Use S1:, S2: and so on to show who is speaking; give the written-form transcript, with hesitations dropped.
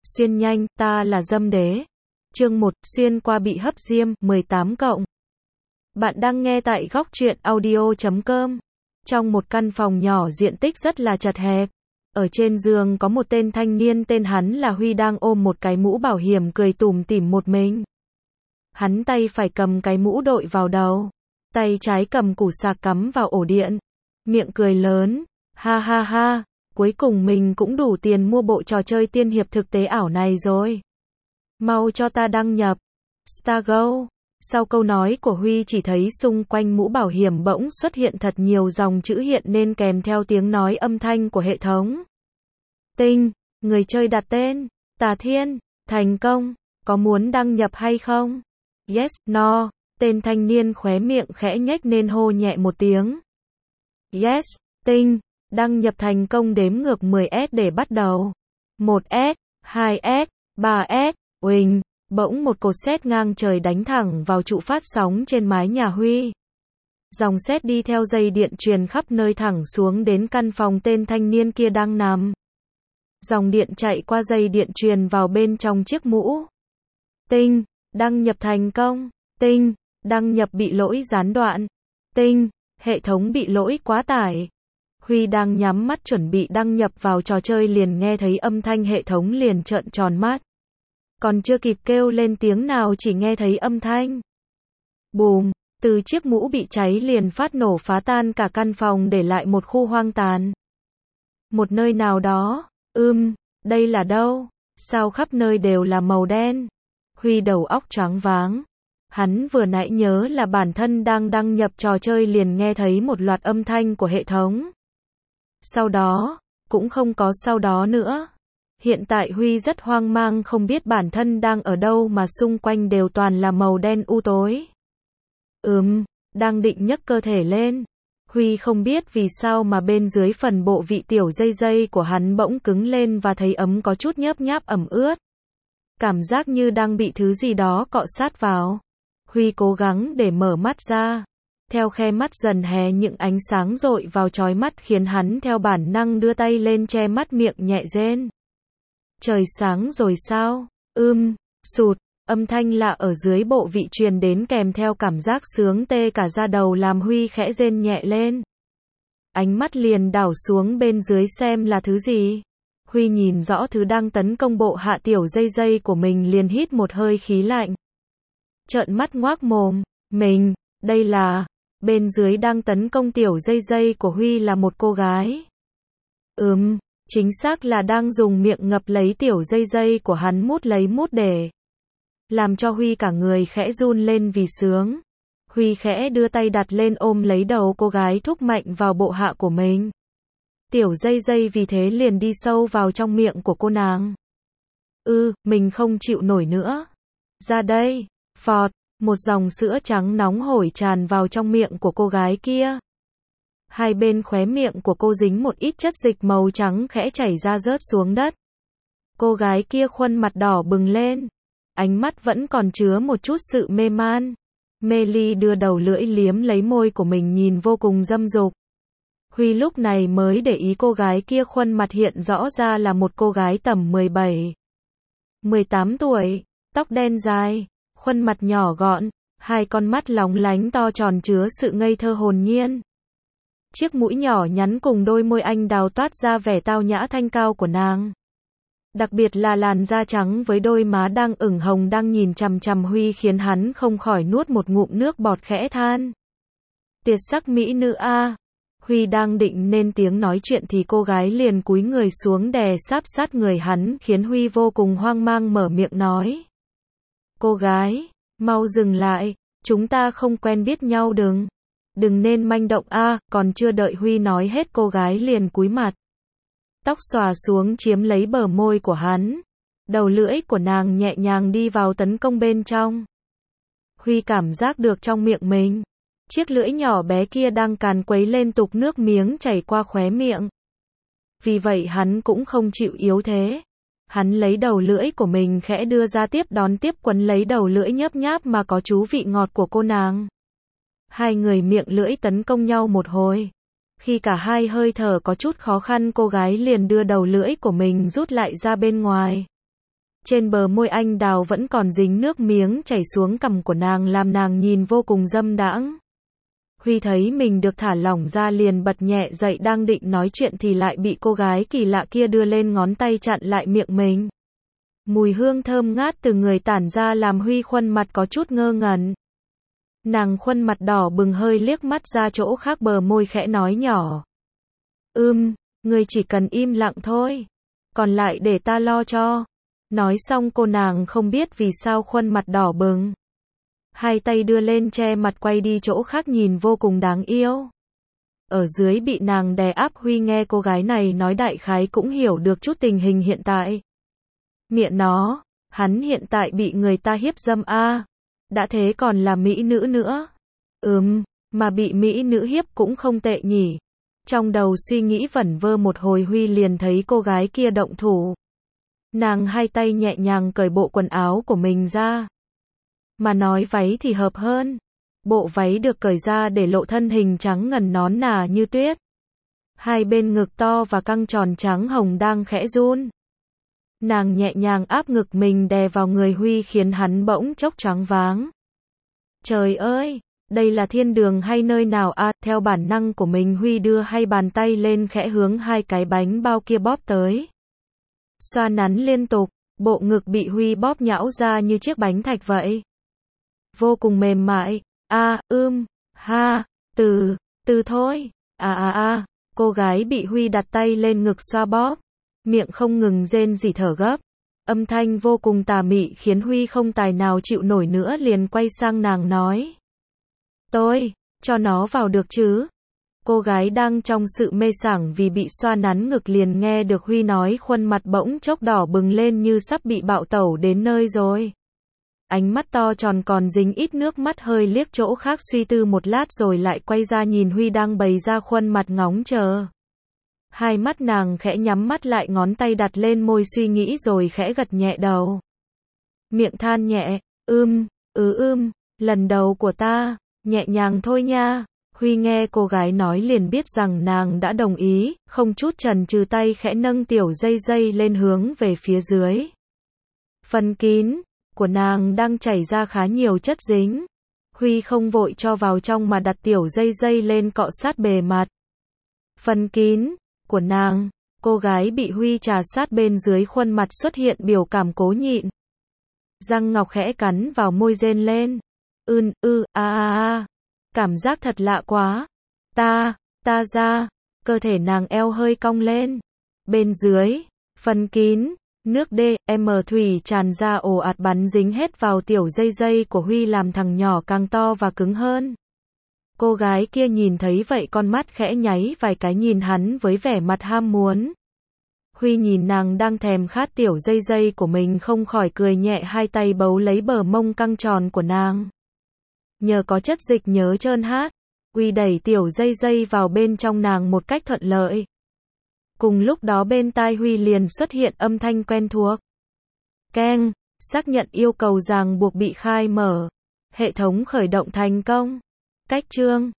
S1: Xuyên nhanh, ta là Dâm Đế. Chương 1, xuyên qua bị hấp diêm, 18+. Bạn đang nghe tại góc truyện audio.com. Trong một căn phòng nhỏ diện tích rất là chật hẹp. Ở trên giường có một tên thanh niên tên hắn là Huy đang ôm một cái mũ bảo hiểm cười tủm tỉm một mình. Hắn tay phải cầm cái mũ đội vào đầu. Tay trái cầm củ sạc cắm vào ổ điện. Miệng cười lớn. Ha ha ha. Cuối cùng mình cũng đủ tiền mua bộ trò chơi tiên hiệp thực tế ảo này rồi. Mau cho ta đăng nhập. Stargo. Sau câu nói của Huy chỉ thấy xung quanh mũ bảo hiểm bỗng xuất hiện thật nhiều dòng chữ hiện nên kèm theo tiếng nói âm thanh của hệ thống. Tinh, người chơi đặt tên, Tà Thiên, thành công, có muốn đăng nhập hay không? Yes, no, tên thanh niên khóe miệng khẽ nhếch nên hô nhẹ một tiếng. Yes, Tinh, đăng nhập thành công đếm ngược 10S để bắt đầu. 1S, 2S, 3S, uỳnh. Bỗng một cột sét ngang trời đánh thẳng vào trụ phát sóng trên mái nhà Huy. Dòng sét đi theo dây điện truyền khắp nơi thẳng xuống đến căn phòng tên thanh niên kia đang nằm. Dòng điện chạy qua dây điện truyền vào bên trong chiếc mũ. Tinh, đăng nhập thành công. Tinh, đăng nhập bị lỗi gián đoạn. Tinh, hệ thống bị lỗi quá tải. Huy đang nhắm mắt chuẩn bị đăng nhập vào trò chơi liền nghe thấy âm thanh hệ thống liền trợn tròn mắt. Còn chưa kịp kêu lên tiếng nào chỉ nghe thấy âm thanh. Bùm, từ chiếc mũ bị cháy liền phát nổ phá tan cả căn phòng để lại một khu hoang tàn. Một nơi nào đó, đây là đâu? Sao khắp nơi đều là màu đen? Huy đầu óc choáng váng. Hắn vừa nãy nhớ là bản thân đang đăng nhập trò chơi liền nghe thấy một loạt âm thanh của hệ thống. Sau đó, cũng không có sau đó nữa. Hiện tại Huy rất hoang mang không biết bản thân đang ở đâu mà xung quanh đều toàn là màu đen u tối. Đang định nhấc cơ thể lên. Huy không biết vì sao mà bên dưới phần bộ vị tiểu dây dây của hắn bỗng cứng lên và thấy ấm có chút nhớp nháp ẩm ướt. Cảm giác như đang bị thứ gì đó cọ sát vào. Huy cố gắng để mở mắt ra. Theo khe mắt dần hé những ánh sáng rọi vào chói mắt khiến hắn theo bản năng đưa tay lên che mắt miệng nhẹ rên. Trời sáng rồi sao? Sụt, âm thanh lạ ở dưới bộ vị truyền đến kèm theo cảm giác sướng tê cả da đầu làm Huy khẽ rên nhẹ lên. Ánh mắt liền đảo xuống bên dưới xem là thứ gì. Huy nhìn rõ thứ đang tấn công bộ hạ tiểu dây dây của mình liền hít một hơi khí lạnh. Trợn mắt ngoác mồm, đây là, bên dưới đang tấn công tiểu dây dây của Huy là một cô gái. Chính xác là đang dùng miệng ngập lấy tiểu dây dây của hắn mút lấy mút để. Làm cho Huy cả người khẽ run lên vì sướng. Huy khẽ đưa tay đặt lên ôm lấy đầu cô gái thúc mạnh vào bộ hạ của mình. Tiểu dây dây vì thế liền đi sâu vào trong miệng của cô nàng. Mình không chịu nổi nữa. Ra đây, phọt, một dòng sữa trắng nóng hổi tràn vào trong miệng của cô gái kia. Hai bên khóe miệng của cô dính một ít chất dịch màu trắng khẽ chảy ra rớt xuống đất. Cô gái kia khuôn mặt đỏ bừng lên. Ánh mắt vẫn còn chứa một chút sự mê man. Mê ly đưa đầu lưỡi liếm lấy môi của mình nhìn vô cùng dâm dục. Huy lúc này mới để ý cô gái kia khuôn mặt hiện rõ ra là một cô gái tầm 18 tuổi, tóc đen dài, khuôn mặt nhỏ gọn, hai con mắt lóng lánh to tròn chứa sự ngây thơ hồn nhiên. Chiếc mũi nhỏ nhắn cùng đôi môi anh đào toát ra vẻ tao nhã thanh cao của nàng. Đặc biệt là làn da trắng với đôi má đang ửng hồng đang nhìn chằm chằm Huy khiến hắn không khỏi nuốt một ngụm nước bọt khẽ than. Tuyệt sắc mỹ nữ a. Huy đang định nên tiếng nói chuyện thì cô gái liền cúi người xuống đè sáp sát người hắn khiến Huy vô cùng hoang mang mở miệng nói. Cô gái, mau dừng lại, chúng ta không quen biết nhau đừng nên manh động a. Còn chưa đợi Huy nói hết cô gái liền cúi mặt. Tóc xòa xuống chiếm lấy bờ môi của hắn. Đầu lưỡi của nàng nhẹ nhàng đi vào tấn công bên trong. Huy cảm giác được trong miệng mình. Chiếc lưỡi nhỏ bé kia đang càn quấy liên tục nước miếng chảy qua khóe miệng. Vì vậy hắn cũng không chịu yếu thế. Hắn lấy đầu lưỡi của mình khẽ đưa ra tiếp đón tiếp quấn lấy đầu lưỡi nhấp nháp mà có chú vị ngọt của cô nàng. Hai người miệng lưỡi tấn công nhau một hồi. Khi cả hai hơi thở có chút khó khăn cô gái liền đưa đầu lưỡi của mình rút lại ra bên ngoài. Trên bờ môi anh đào vẫn còn dính nước miếng chảy xuống cằm của nàng làm nàng nhìn vô cùng dâm đãng. Huy thấy mình được thả lỏng ra liền bật nhẹ dậy đang định nói chuyện thì lại bị cô gái kỳ lạ kia đưa lên ngón tay chặn lại miệng mình. Mùi hương thơm ngát từ người tản ra làm Huy khuôn mặt có chút ngơ ngẩn. Nàng khuôn mặt đỏ bừng hơi liếc mắt ra chỗ khác bờ môi khẽ nói nhỏ. Ngươi chỉ cần im lặng thôi. Còn lại để ta lo cho. Nói xong cô nàng không biết vì sao khuôn mặt đỏ bừng. Hai tay đưa lên che mặt quay đi chỗ khác nhìn vô cùng đáng yêu. Ở dưới bị nàng đè áp Huy nghe cô gái này nói đại khái cũng hiểu được chút tình hình hiện tại. Miệng nó, hắn hiện tại bị người ta hiếp dâm a, đã thế còn là mỹ nữ nữa. Mà bị mỹ nữ hiếp cũng không tệ nhỉ. Trong đầu suy nghĩ vẩn vơ một hồi Huy liền thấy cô gái kia động thủ. Nàng hai tay nhẹ nhàng cởi bộ quần áo của mình ra. Mà nói váy thì hợp hơn. Bộ váy được cởi ra để lộ thân hình trắng ngần nón nà như tuyết. Hai bên ngực to và căng tròn trắng hồng đang khẽ run. Nàng nhẹ nhàng áp ngực mình đè vào người Huy khiến hắn bỗng chốc choáng váng. Trời ơi, đây là thiên đường hay nơi nào à? Theo bản năng của mình Huy đưa hai bàn tay lên khẽ hướng hai cái bánh bao kia bóp tới. Xoa nắn liên tục, bộ ngực bị Huy bóp nhão ra như chiếc bánh thạch vậy. Vô cùng mềm mại. Từ thôi. Cô gái bị Huy đặt tay lên ngực xoa bóp. Miệng không ngừng rên rỉ thở gấp. Âm thanh vô cùng tà mị khiến Huy không tài nào chịu nổi nữa liền quay sang nàng nói. Tôi, cho nó vào được chứ? Cô gái đang trong sự mê sảng vì bị xoa nắn ngực liền nghe được Huy nói khuôn mặt bỗng chốc đỏ bừng lên như sắp bị bạo tẩu đến nơi rồi. Ánh mắt to tròn còn dính ít nước mắt hơi liếc chỗ khác suy tư một lát rồi lại quay ra nhìn Huy đang bày ra khuôn mặt ngóng chờ. Hai mắt nàng khẽ nhắm mắt lại ngón tay đặt lên môi suy nghĩ rồi khẽ gật nhẹ đầu. Miệng than nhẹ, lần đầu của ta, nhẹ nhàng thôi nha. Huy nghe cô gái nói liền biết rằng nàng đã đồng ý, không chút chần chừ tay khẽ nâng tiểu dây dây lên hướng về phía dưới. Phần kín của nàng đang chảy ra khá nhiều chất dính. Huy không vội cho vào trong mà đặt tiểu dây dây lên cọ sát bề mặt. Phần kín của nàng, cô gái bị Huy trà sát bên dưới khuôn mặt xuất hiện biểu cảm cố nhịn. Răng ngọc khẽ cắn vào môi rên lên. Cảm giác thật lạ quá. Ta ra, cơ thể nàng eo hơi cong lên. Bên dưới, phần kín, nước DM thủy tràn ra ồ ạt bắn dính hết vào tiểu dây dây của Huy làm thằng nhỏ càng to và cứng hơn. Cô gái kia nhìn thấy vậy con mắt khẽ nháy vài cái nhìn hắn với vẻ mặt ham muốn. Huy nhìn nàng đang thèm khát tiểu dây dây của mình không khỏi cười nhẹ hai tay bấu lấy bờ mông căng tròn của nàng. Nhờ có chất dịch nhớ trơn hát, Huy đẩy tiểu dây dây vào bên trong nàng một cách thuận lợi. Cùng lúc đó bên tai Huy liền xuất hiện âm thanh quen thuộc. Keng, xác nhận yêu cầu ràng buộc bị khai mở. Hệ thống khởi động thành công. Cách chương